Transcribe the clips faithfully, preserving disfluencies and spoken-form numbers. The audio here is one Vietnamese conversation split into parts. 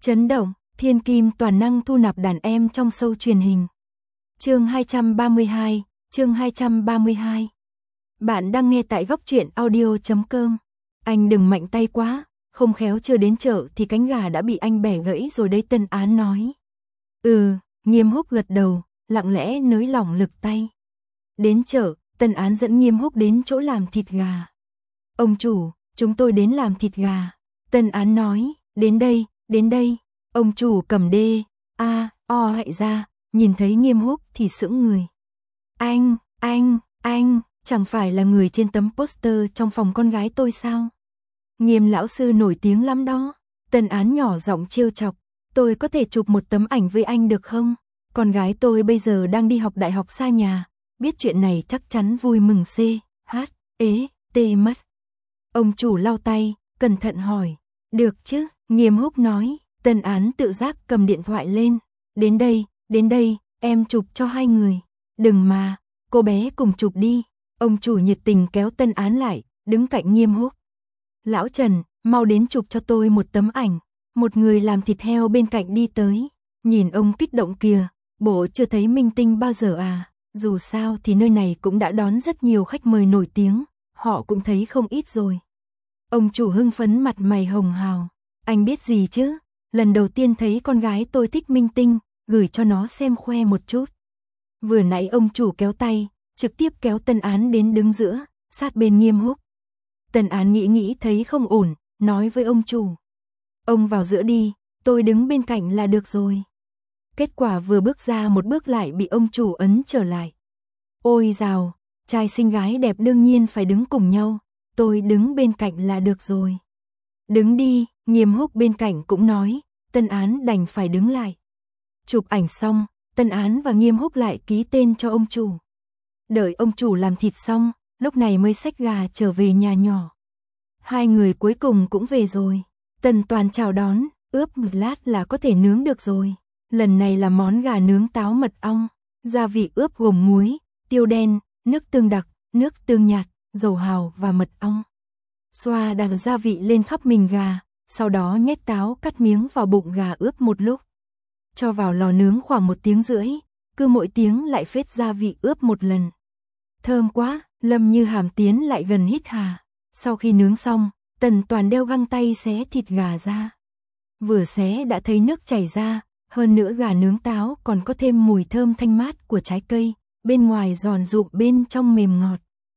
Chấn động, thiên kim toàn năng thu nạp đàn em trong show truyền hình. Chương hai trăm ba mươi hai, chương hai trăm ba mươi hai. Bạn đang nghe tại góc truyện audio chấm com. Anh đừng mạnh tay quá, không khéo chưa đến chợ thì cánh gà đã bị anh bẻ gãy rồi đấy, Tân Án nói. Ừ, Nghiêm Húc gật đầu, lặng lẽ nới lỏng lực tay. Đến chợ, Tân Án dẫn Nghiêm Húc đến chỗ làm thịt gà. Ông chủ, chúng tôi đến làm thịt gà. Tân Án nói, đến đây, đến đây. Ông chủ cầm đê, a, o hại ra, nhìn thấy Nghiêm Húc thì sững người. Anh, anh, anh, chẳng phải là người trên tấm poster trong phòng con gái tôi sao? Nghiêm lão sư nổi tiếng lắm đó. Tân Án nhỏ giọng trêu chọc, tôi có thể chụp một tấm ảnh với anh được không? Con gái tôi bây giờ đang đi học đại học xa nhà, biết chuyện này chắc chắn vui mừng c, h, ế, tê mất. Ông chủ lau tay, cẩn thận hỏi, được chứ? Nghiêm Húc nói. Tân Án tự giác cầm điện thoại lên, đến đây, đến đây, em chụp cho hai người. Đừng mà, cô bé cùng chụp đi. Ông chủ nhiệt tình kéo Tân Án lại, đứng cạnh Nghiêm Húc. Lão Trần, mau đến chụp cho tôi một tấm ảnh. Một người làm thịt heo bên cạnh đi tới, nhìn ông kích động kìa, bộ chưa thấy minh tinh bao giờ à? Dù sao thì nơi này cũng đã đón rất nhiều khách mời nổi tiếng, họ cũng thấy không ít rồi. Ông chủ hưng phấn mặt mày hồng hào, anh biết gì chứ? Lần đầu tiên thấy con gái tôi thích minh tinh, gửi cho nó xem khoe một chút. Vừa nãy ông chủ kéo tay, trực tiếp kéo Tân Án đến đứng giữa, sát bên Nghiêm Húc. Tân Án nghĩ nghĩ thấy không ổn, nói với ông chủ. Ông vào giữa đi, tôi đứng bên cạnh là được rồi. Kết quả vừa bước ra một bước lại bị ông chủ ấn trở lại. Ôi dào, trai xinh gái đẹp đương nhiên phải đứng cùng nhau, tôi đứng bên cạnh là được rồi. Đứng đi, Nghiêm Húc bên cạnh cũng nói, Tân Án đành phải đứng lại. Chụp ảnh xong, Tân Án và Nghiêm Húc lại ký tên cho ông chủ. Đợi ông chủ làm thịt xong, lúc này mới xách gà trở về nhà nhỏ. Hai người cuối cùng cũng về rồi. Tần Toàn chào đón, ướp một lát là có thể nướng được rồi. Lần này là món gà nướng táo mật ong, gia vị ướp gồm muối, tiêu đen, nước tương đặc, nước tương nhạt, dầu hào và mật ong. Xoa đặt gia vị lên khắp mình gà, sau đó nhét táo cắt miếng vào bụng gà ướp một lúc. Cho vào lò nướng khoảng một tiếng rưỡi, cứ mỗi tiếng lại phết gia vị ướp một lần. Thơm quá, Lâm Như Hàm tiến lại gần hít hà. Sau khi nướng xong, Tần Toàn đeo găng tay xé thịt gà ra. Vừa xé đã thấy nước chảy ra, hơn nữa gà nướng táo còn có thêm mùi thơm thanh mát của trái cây, bên ngoài giòn rụm bên trong mềm ngọt.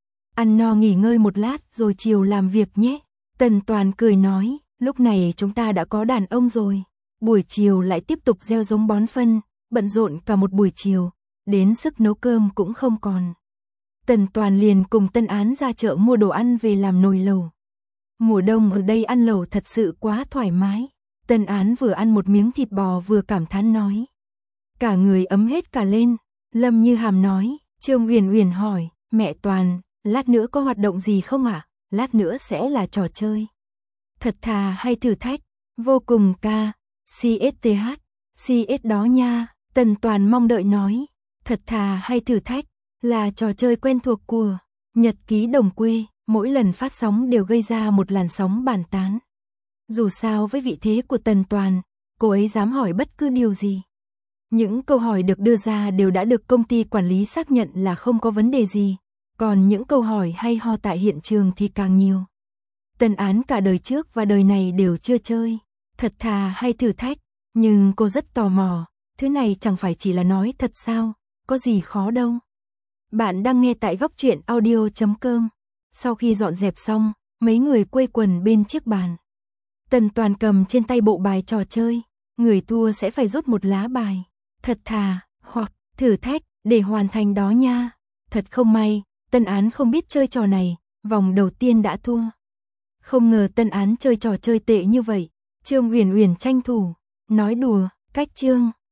Ăn no nghỉ ngơi một lát rồi chiều làm việc nhé. Tần Toàn cười nói, lúc này chúng ta đã có đàn ông rồi. Buổi chiều lại tiếp tục gieo giống bón phân, bận rộn cả một buổi chiều, đến sức nấu cơm cũng không còn. Tần Toàn liền cùng Tân Án ra chợ mua đồ ăn về làm nồi lẩu. Mùa đông ở đây ăn lẩu thật sự quá thoải mái. Tân Án vừa ăn một miếng thịt bò vừa cảm thán nói. Cả người ấm hết cả lên. Lâm Như Hàm nói, Trương Uyển Uyển hỏi, mẹ Toàn, lát nữa có hoạt động gì không ạ? À? Lát nữa sẽ là trò chơi. Thật thà hay thử thách? Vô cùng ca, xê ét tê hát, xê ét đó nha. Tần Toàn mong đợi nói, thật thà hay thử thách là trò chơi quen thuộc của Nhật ký đồng quê, mỗi lần phát sóng đều gây ra một làn sóng bàn tán. Dù sao với vị thế của Tần Toàn, cô ấy dám hỏi bất cứ điều gì. Những câu hỏi được đưa ra đều đã được công ty quản lý xác nhận là không có vấn đề gì, còn những câu hỏi hay ho tại hiện trường thì càng nhiều. Tân Án cả đời trước và đời này đều chưa chơi, thật thà hay thử thách, nhưng cô rất tò mò, thứ này chẳng phải chỉ là nói thật sao, có gì khó đâu. Bạn đang nghe tại góc truyện audio chấm com. Sau khi dọn dẹp xong, mấy người quây quần bên chiếc bàn. Tần Toàn cầm trên tay bộ bài trò chơi, người thua sẽ phải rút một lá bài, thật thà hoặc thử thách để hoàn thành đó nha. Thật không may, Tân Án không biết chơi trò này, vòng đầu tiên đã thua. Không ngờ Tân Án chơi trò chơi tệ như vậy. Trương Uyển Uyển tranh thủ, nói đùa, cách Trương